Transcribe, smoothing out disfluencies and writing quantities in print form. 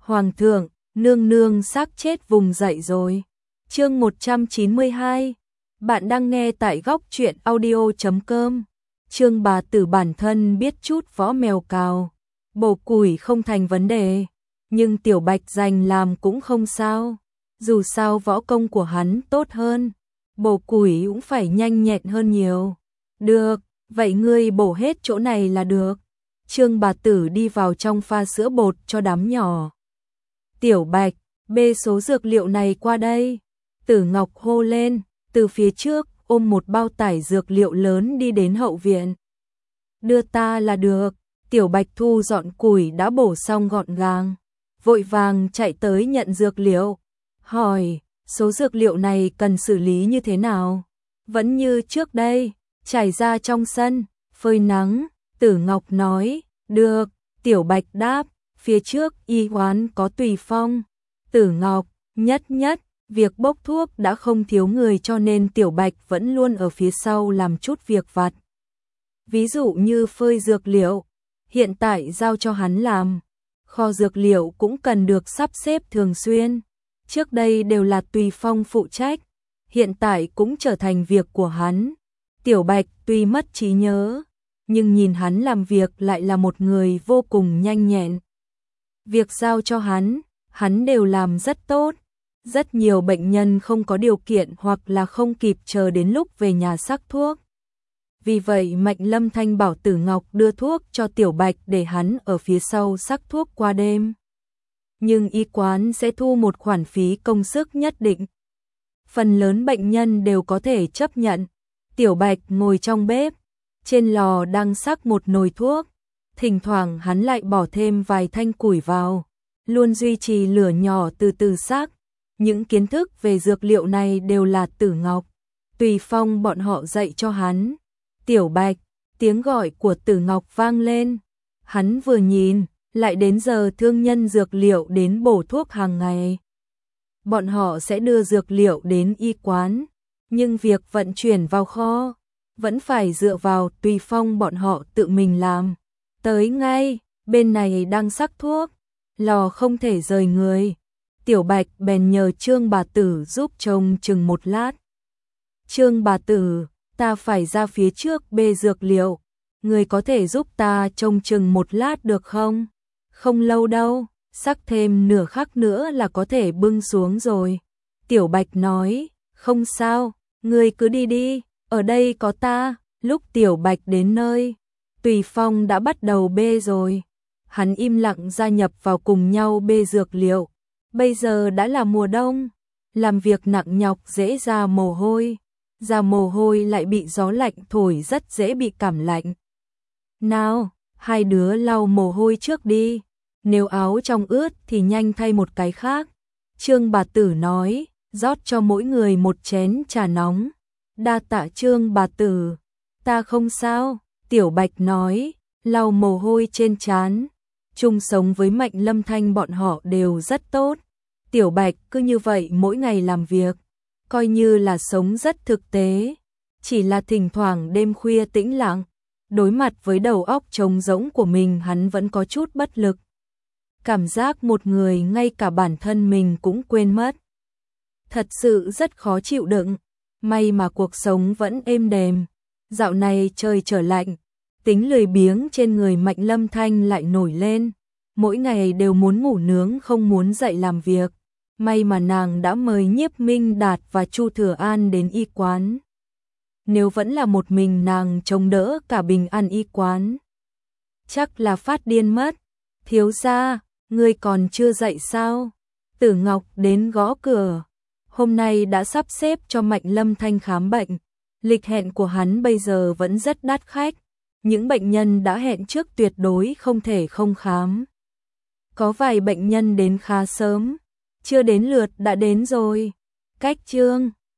Hoàng thượng, nương nương xác chết vùng dậy rồi. Chương 192. Bạn đang nghe tại góc truyện audio.com. Trương bà tử bản thân biết chút võ mèo cào, bổ củi không thành vấn đề, nhưng Tiểu Bạch dành làm cũng không sao. Dù sao võ công của hắn tốt hơn, bổ củi cũng phải nhanh nhẹn hơn nhiều. Được, vậy ngươi bổ hết chỗ này là được. Trương bà tử đi vào trong pha sữa bột cho đám nhỏ. Tiểu Bạch, bê số dược liệu này qua đây. Tử Ngọc hô lên, từ phía trước ôm một bao tải dược liệu lớn đi đến hậu viện. Đưa ta là được. Tiểu Bạch thu dọn củi đã bổ xong gọn gàng, vội vàng chạy tới nhận dược liệu. Hỏi, số dược liệu này cần xử lý như thế nào? Vẫn như trước đây, trải ra trong sân, phơi nắng. Tử Ngọc nói, được. Tiểu Bạch đáp, phía trước y quán có Tùy Phong. Tử Ngọc, nhất, việc bốc thuốc đã không thiếu người cho nên Tiểu Bạch vẫn luôn ở phía sau làm chút việc vặt. Ví dụ như phơi dược liệu, hiện tại giao cho hắn làm. Kho dược liệu cũng cần được sắp xếp thường xuyên. Trước đây đều là Tùy Phong phụ trách, hiện tại cũng trở thành việc của hắn. Tiểu Bạch tuy mất trí nhớ, nhưng nhìn hắn làm việc lại là một người vô cùng nhanh nhẹn. Việc giao cho hắn đều làm rất tốt. Rất nhiều bệnh nhân không có điều kiện hoặc là không kịp chờ đến lúc về nhà sắc thuốc. Vì vậy Mạnh Lâm Thanh bảo Tử Ngọc đưa thuốc cho Tiểu Bạch để hắn ở phía sau sắc thuốc qua đêm. Nhưng y quán sẽ thu một khoản phí công sức nhất định. Phần lớn bệnh nhân đều có thể chấp nhận. Tiểu Bạch ngồi trong bếp, trên lò đang sắc một nồi thuốc. Thỉnh thoảng hắn lại bỏ thêm vài thanh củi vào, luôn duy trì lửa nhỏ từ từ sắc. Những kiến thức về dược liệu này đều là Tử Ngọc, Tùy Phong bọn họ dạy cho hắn. Tiểu Bạch, tiếng gọi của Tử Ngọc vang lên. Hắn vừa nhìn, lại đến giờ thương nhân dược liệu đến bổ thuốc hàng ngày. Bọn họ sẽ đưa dược liệu đến y quán, nhưng việc vận chuyển vào kho vẫn phải dựa vào Tùy Phong bọn họ tự mình làm. Tới ngay, bên này đang sắc thuốc, lò không thể rời người. Tiểu Bạch bèn nhờ Trương bà tử giúp trông chừng một lát. Trương bà tử, ta phải ra phía trước bê dược liệu, người có thể giúp ta trông chừng một lát được không? Không lâu đâu, sắc thêm nửa khắc nữa là có thể bưng xuống rồi. Tiểu Bạch nói, không sao, người cứ đi đi, ở đây có ta. Lúc Tiểu Bạch đến nơi, Tùy Phong đã bắt đầu bê rồi. Hắn im lặng gia nhập vào cùng nhau bê dược liệu. Bây giờ đã là mùa đông, làm việc nặng nhọc dễ ra mồ hôi. Ra mồ hôi lại bị gió lạnh thổi rất dễ bị cảm lạnh. Nào, hai đứa lau mồ hôi trước đi. Nếu áo trong ướt thì nhanh thay một cái khác. Trương bà tử nói, rót cho mỗi người một chén trà nóng. Đa tạ Trương bà tử, ta không sao. Tiểu Bạch nói, lau mồ hôi trên trán. Chung sống với Mạnh Lâm Thanh bọn họ đều rất tốt. Tiểu Bạch cứ như vậy mỗi ngày làm việc, coi như là sống rất thực tế. Chỉ là thỉnh thoảng đêm khuya tĩnh lặng, đối mặt với đầu óc trống rỗng của mình hắn vẫn có chút bất lực. Cảm giác một người ngay cả bản thân mình cũng quên mất. Thật sự rất khó chịu đựng. May mà cuộc sống vẫn êm đềm. Dạo này trời trở lạnh, tính lười biếng trên người Mạnh Lâm Thanh lại nổi lên. Mỗi ngày đều muốn ngủ nướng không muốn dậy làm việc. May mà nàng đã mời Nhiếp Minh Đạt và Chu Thừa An đến y quán. Nếu vẫn là một mình nàng chống đỡ cả bình an y quán, chắc là phát điên mất. Thiếu gia, ngươi còn chưa dậy sao? Tử Ngọc đến gõ cửa. Hôm nay đã sắp xếp cho Mạnh Lâm Thanh khám bệnh. Lịch hẹn của hắn bây giờ vẫn rất đắt khách. Những bệnh nhân đã hẹn trước tuyệt đối không thể không khám. Có vài bệnh nhân đến khá sớm, chưa đến lượt đã đến rồi. Cách Trương